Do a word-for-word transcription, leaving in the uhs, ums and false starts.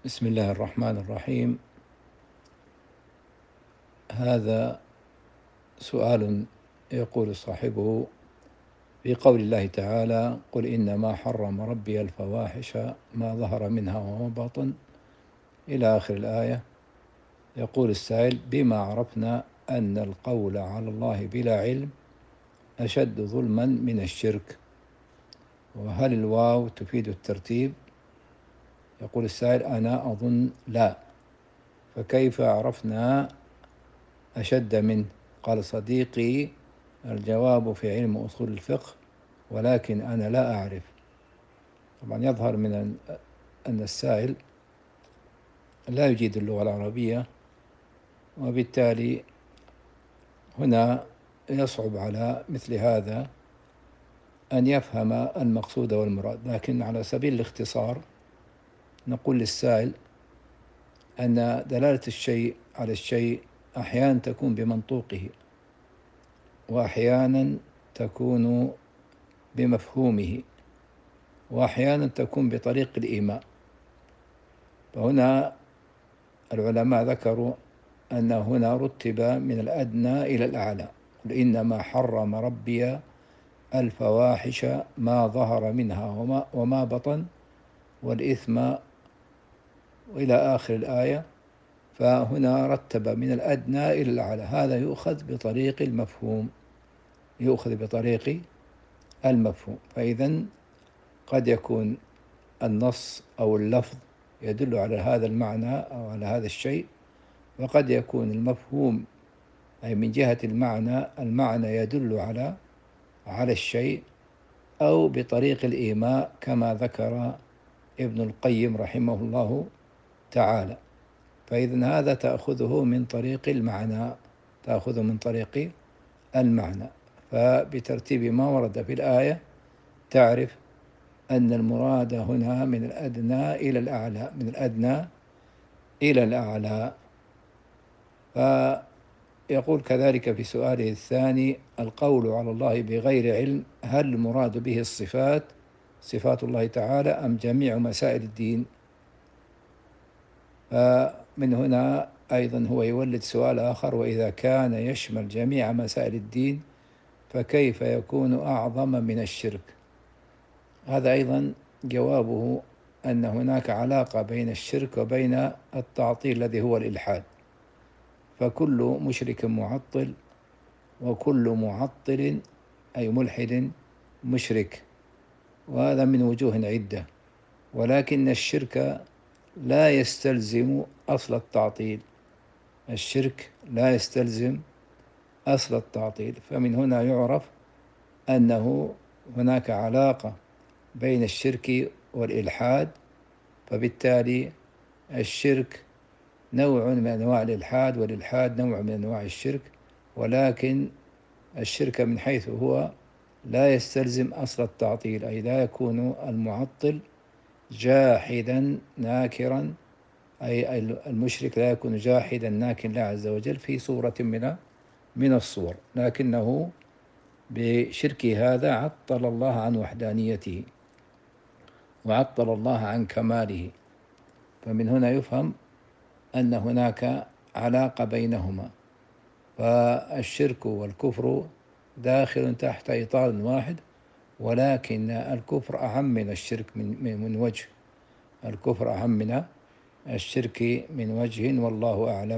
بسم الله الرحمن الرحيم. هذا سؤال يقول صاحبه: في قول الله تعالى: قل إنما حرم ربي الفواحش ما ظهر منها وما بطن، إلى آخر الآية. يقول السائل: بما عرفنا أن القول على الله بلا علم أشد ظلما من الشرك، وهل الواو تفيد الترتيب؟ يقول السائل: أنا أظن لا، فكيف عرفنا أشد منه؟ قال صديقي: الجواب في علم أصول الفقه، ولكن أنا لا أعرف. طبعا يظهر من أن السائل لا يجيد اللغة العربية، وبالتالي هنا يصعب على مثل هذا أن يفهم المقصود والمراد. لكن على سبيل الاختصار نقول للسائل أن دلالة الشيء على الشيء أحيانا تكون بمنطوقه، وأحيانا تكون بمفهومه، وأحيانا تكون بطريق الإيماء. فهنا العلماء ذكروا أن هنا رتب من الأدنى إلى الأعلى: قل إنما حرم ربي الفواحش ما ظهر منها وما, وما بطن والإثم وإلى آخر الآية. فهنا رتب من الأدنى إلى الأعلى، هذا يؤخذ بطريق المفهوم، يؤخذ بطريق المفهوم. فإذا قد يكون النص أو اللفظ يدل على هذا المعنى أو على هذا الشيء، وقد يكون المفهوم أي من جهة المعنى المعنى يدل على على الشيء، أو بطريق الإيماء كما ذكر ابن القيم رحمه الله تعالى. فإذا هذا تأخذه من طريق المعنى، تأخذه من طريق المعنى. فبترتيب ما ورد في الآية تعرف أن المراد هنا من الأدنى إلى الأعلى، من الأدنى إلى الأعلى. فيقول كذلك في سؤاله الثاني: القول على الله بغير علم، هل المراد به الصفات، صفات الله تعالى، أم جميع مسائل الدين؟ فمن هنا أيضا هو يولد سؤال آخر: وإذا كان يشمل جميع مسائل الدين فكيف يكون أعظم من الشرك؟ هذا أيضا جوابه أن هناك علاقة بين الشرك وبين التعطيل الذي هو الإلحاد. فكل مشرك معطل، وكل معطل أي ملحد مشرك، وهذا من وجوه عدة. ولكن الشرك لا يستلزم أصل التعطيل، الشرك لا يستلزم أصل التعطيل. فمن هنا يعرف أنه هناك علاقة بين الشرك والإلحاد، فبالتالي الشرك نوع من أنواع الإلحاد، والإلحاد نوع من أنواع الشرك. ولكن الشرك من حيث هو لا يستلزم أصل التعطيل، أي لا يكون المعطل جاحدا ناكرا، أي المشرك لا يكون جاحدا ناكرا لله عز وجل في صورة من من الصور، لكنه بشركه هذا عطل الله عن وحدانيته وعطل الله عن كماله. فمن هنا يفهم أن هناك علاقة بينهما، فالشرك والكفر داخل تحت إطار واحد، ولكن الكفر أعم من الشرك من من وجه، الكفر أعم من الشرك من وجه، والله أعلم.